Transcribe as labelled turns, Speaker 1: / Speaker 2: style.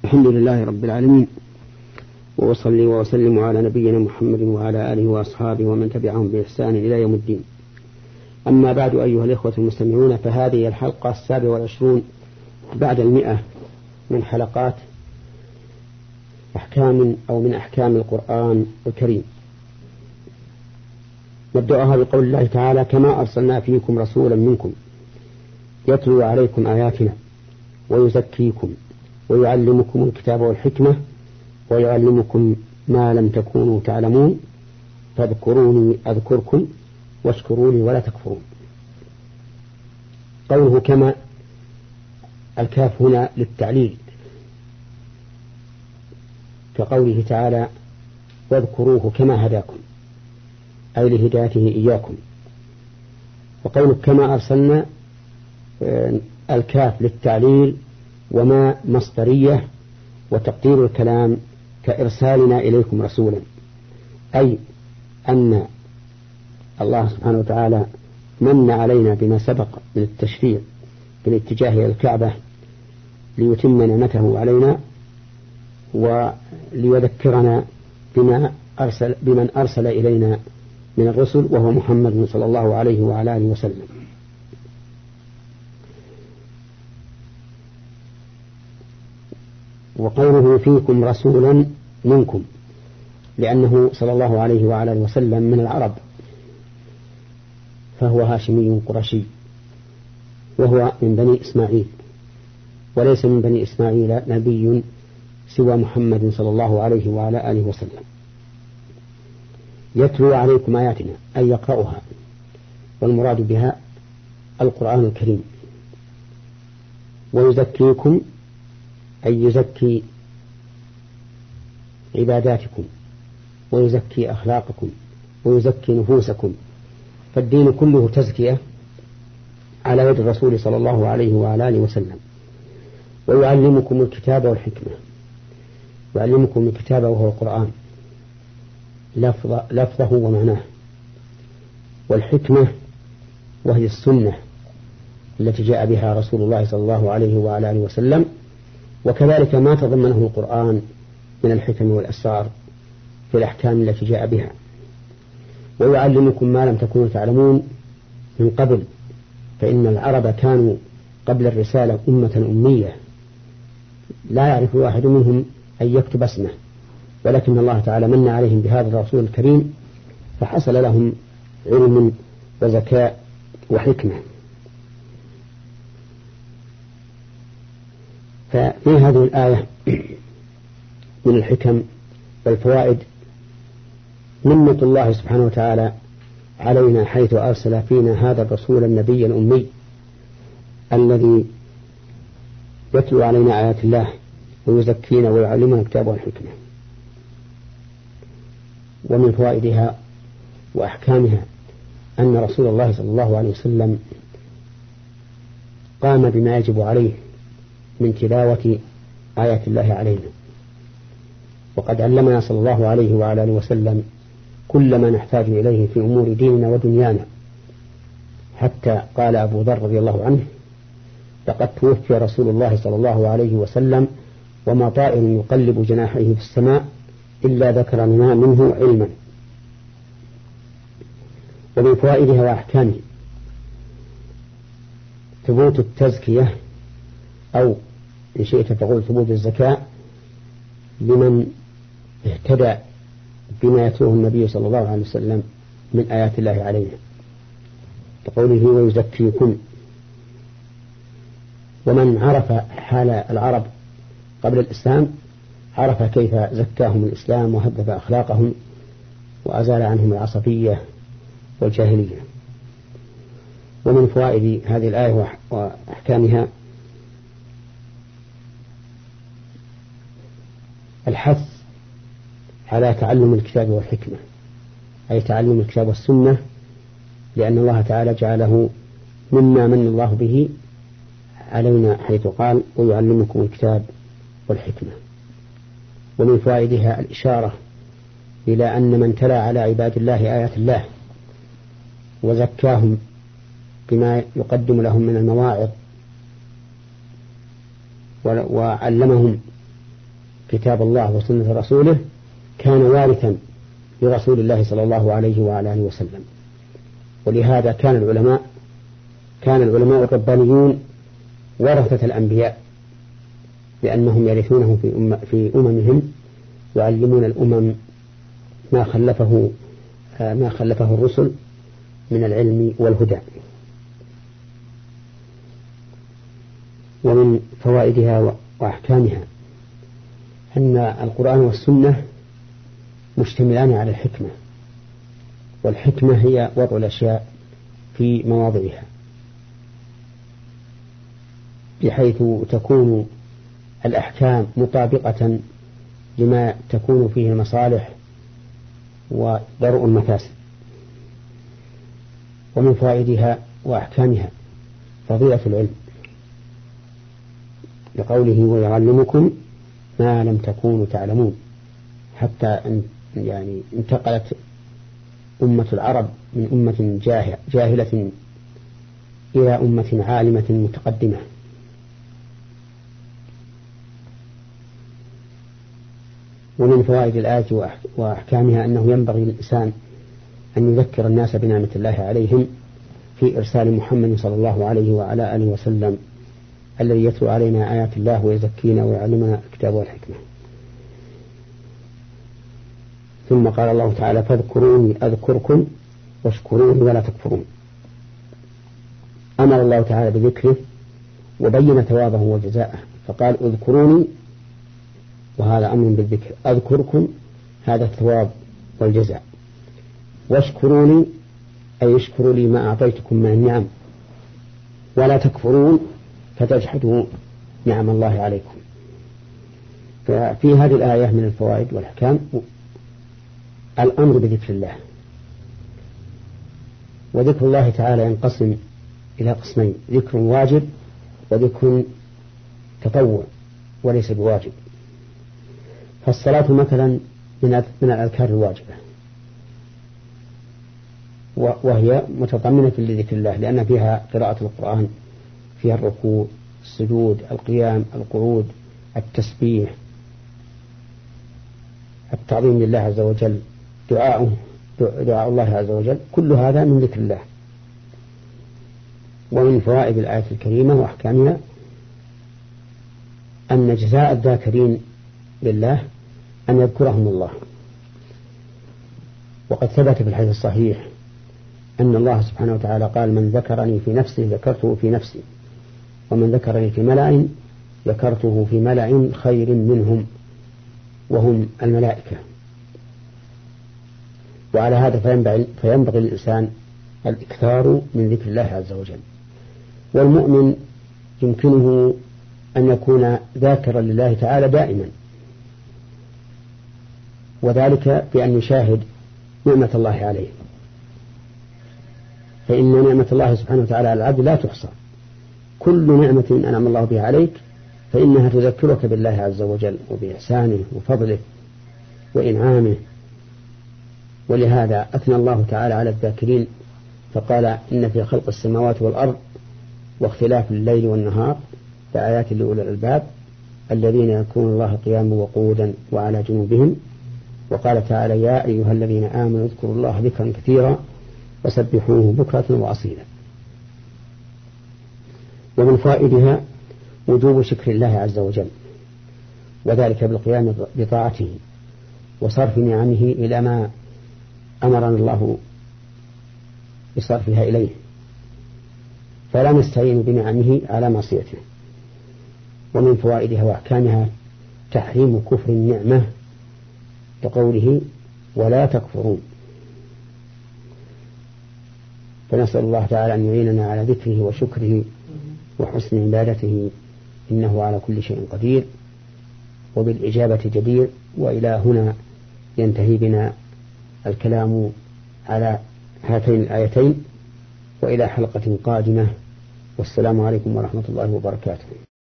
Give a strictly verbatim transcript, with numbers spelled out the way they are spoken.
Speaker 1: الحمد لله رب العالمين، وأصلي وأسلم على نبينا محمد وعلى آله وأصحابه ومن تبعهم بإحسان إلى يوم الدين. أما بعد، أيها الإخوة المستمعون، فهذه الحلقة السابعة والعشرون بعد المئة من حلقات أحكام أو من أحكام القرآن الكريم. نبدأها بقول الله تعالى: كما أرسلنا فيكم رسولا منكم يتلو عليكم آياتنا ويزكيكم ويعلمكم الكتاب والحكمة ويعلمكم ما لم تكونوا تعلمون فاذكروني أذكركم واشكروا لي ولا تكفرون. قوله كما، الكاف هنا للتعليل، كقوله تعالى: واذكروه كما هداكم، أي لهدايته إياكم. وقوله كما أرسلنا، الكاف للتعليل وما مصدرية، وتقدير الكلام كإرسالنا إليكم رسولا، أي أن الله سبحانه وتعالى من علينا بما سبق من التشريع بالاتجاه إلى الكعبة ليتم نعمته علينا وليذكرنا بما أرسل بمن أرسل إلينا من الرسل، وهو محمد صلى الله عليه وعلى آله وسلم. وقوله فيكم رسولا منكم، لأنه صلى الله عليه وعلى آله وسلم من العرب، فهو هاشمي قرشي، وهو من بني إسماعيل، وليس من بني إسماعيل نبي سوى محمد صلى الله عليه وعلى آله وسلم. يتلو عليكم آياتنا، أي يقرأها، والمراد بها القرآن الكريم. ويزكيكم، أي يزكي عباداتكم ويزكي أخلاقكم ويزكي نفوسكم، فالدين كله تزكية على يد الرسول صلى الله عليه وعلى آله وسلم. ويعلمكم الكتاب والحكمة، يعلمكم الكتاب وهو القرآن لفظ لفظه ومعناه، والحكمة وهي السنة التي جاء بها رسول الله صلى الله عليه وعلى آله وسلم، وكذلك ما تضمنه القرآن من الحكم والأسرار في الأحكام التي جاء بها. ويعلمكم ما لم تكونوا تعلمون من قبل، فإن العرب كانوا قبل الرسالة أمة أمية لا يعرف واحد منهم أن يكتب اسمه، ولكن الله تعالى من عليهم بهذا الرسول الكريم فحصل لهم علم وذكاء وحكمة. ففي هذه الآية من الحكم والفوائد منة الله سبحانه وتعالى علينا، حيث أرسل فينا هذا الرسول النبي الأمي الذي يتلو علينا آيات الله ويزكينا ويعلمنا الكتاب والحكمة. ومن فوائدها وأحكامها أن رسول الله صلى الله عليه وسلم قام بما يجب عليه من تلاوة آيات الله علينا، وقد علمنا صلى الله عليه وعلى آله وسلم كل ما نحتاج إليه في أمور ديننا ودنيانا، حتى قال أبو ذر رضي الله عنه: لقد توفي رسول الله صلى الله عليه وسلم وما طائر يقلب جناحيه في السماء إلا ذكرنا منه علما. ومن فوائدها وأحكامه ثبوت التزكية، أو إن شئت فقل ثبوت الزكاة لمن اهتدى بما يتلوه النبي صلى الله عليه وسلم من آيات الله علينا، كقوله ويزكيكم. ومن عرف حال العرب قبل الإسلام عرف كيف زكاهم الإسلام وهذب أخلاقهم وأزال عنهم العصبية والجاهلية. ومن فوائد هذه الآية وأحكامها الحث على تعلم الكتاب والحكمة، أي تعلم الكتاب والسنة، لأن الله تعالى جعله مما من الله به علينا، حيث قال: ويعلمكم الكتاب والحكمة. ومن فوائدها الإشارة إلى أن من تلا على عباد الله آيات الله وزكاهم بما يقدم لهم من المواعظ وعلمهم كتاب الله وسنة رسوله كان وارثا لرسول الله صلى الله عليه وعلى آله وسلم. ولهذا كان العلماء كان العلماء الربانيون ورثة الأنبياء، لأنهم يرثونه في, أم في أممهم، يعلمون الأمم ما خلفه ما خلفه الرسل من العلم والهدى. ومن فوائدها وأحكامها أن القرآن والسنة مشتملان على الحكمة، والحكمة هي وضع الأشياء في مواضعها بحيث تكون الأحكام مطابقة لما تكون فيه المصالح ودرء المفاسد. ومن فوائدها وأحكامها فضيلة العلم، لقوله ويعلمكم ما لم تكونوا تعلمون، حتى أن يعني انتقلت أمة العرب من أمة جاهلة إلى أمة عالمة متقدمة. ومن فوائد الآية وأحكامها أنه ينبغي للإنسان أن يذكر الناس بنعمة الله عليهم في إرسال محمد صلى الله عليه وعلى آله وسلم الذي يتلو علينا آيات الله ويزكينا ويعلمنا الكتاب والحكمة. ثم قال الله تعالى فاذكروني أذكركم واشكروني ولا تكفرون. أمر الله تعالى بذكره وبين ثوابه وجزاءه، فقال اذكروني وهذا أمر بالذكر، أذكركم هذا الثواب والجزاء، واشكروني أي اشكروا لي ما أعطيتكم من النعم، ولا تكفرون فتجحدوا نعم الله عليكم. ففي هذه الآية من الفوائد والأحكام الأمر بذكر الله. وذكر الله تعالى ينقسم إلى قسمين، ذكر واجب وذكر تطوع وليس بواجب. فالصلاة مثلا من الأذكار الواجبة، وهي متضمنة لذكر الله لأن فيها قراءة القرآن، فيها الركوع، السجود، القيام، القعود، التسبيح، التعظيم لله عز وجل، دعاء دعاء الله عز وجل، كل هذا من ذكر الله. ومن فوائد الآية الكريمة وأحكامها أن جزاء الذاكرين لله أن يذكرهم الله. وقد ثبت في الحديث الصحيح أن الله سبحانه وتعالى قال من ذكرني في نفسه ذكرته في نفسي، ومن ذكرني في ملأ ذكرته في ملأ خير منهم وهم الملائكة. وعلى هذا فينبغي, فينبغي للإنسان الإكثار من ذكر الله عز وجل. والمؤمن يمكنه أن يكون ذاكرا لله تعالى دائما، وذلك بأن يشاهد نعمة الله عليه، فإن نعمة الله سبحانه وتعالى على العبد لا تحصى. كل نعمة أنعم الله بها عليك فإنها تذكرك بالله عز وجل وبإحسانه وفضله وإنعامه. ولهذا أثنى الله تعالى على الذاكرين فقال إن في خلق السماوات والأرض واختلاف الليل والنهار لآيات لأولي الألباب الذين يذكرون الله قياما وقعودا وعلى جنوبهم. وقال تعالى يا أيها الذين آمنوا اذكروا الله ذكرا كثيرا وسبحوه بكرة وأصيلا. ومن فائدها وجوب شكر الله عز وجل، وذلك بالقيام بطاعته وصرف نعمه إلى ما أمرنا الله بصرفها إليه، فلا نستعين بنعمه على معصيته. ومن فوائدها وأحكامها تحريم كفر النعمة لقوله ولا تكفرون. فنسأل الله تعالى أن يعيننا على ذكره وشكره وحسن عبادته إنه على كل شيء قدير وبالإجابة جدير. وإلى هنا ينتهي بنا الكلام على هاتين الآيتين، وإلى حلقة قادمة، والسلام عليكم ورحمة الله وبركاته.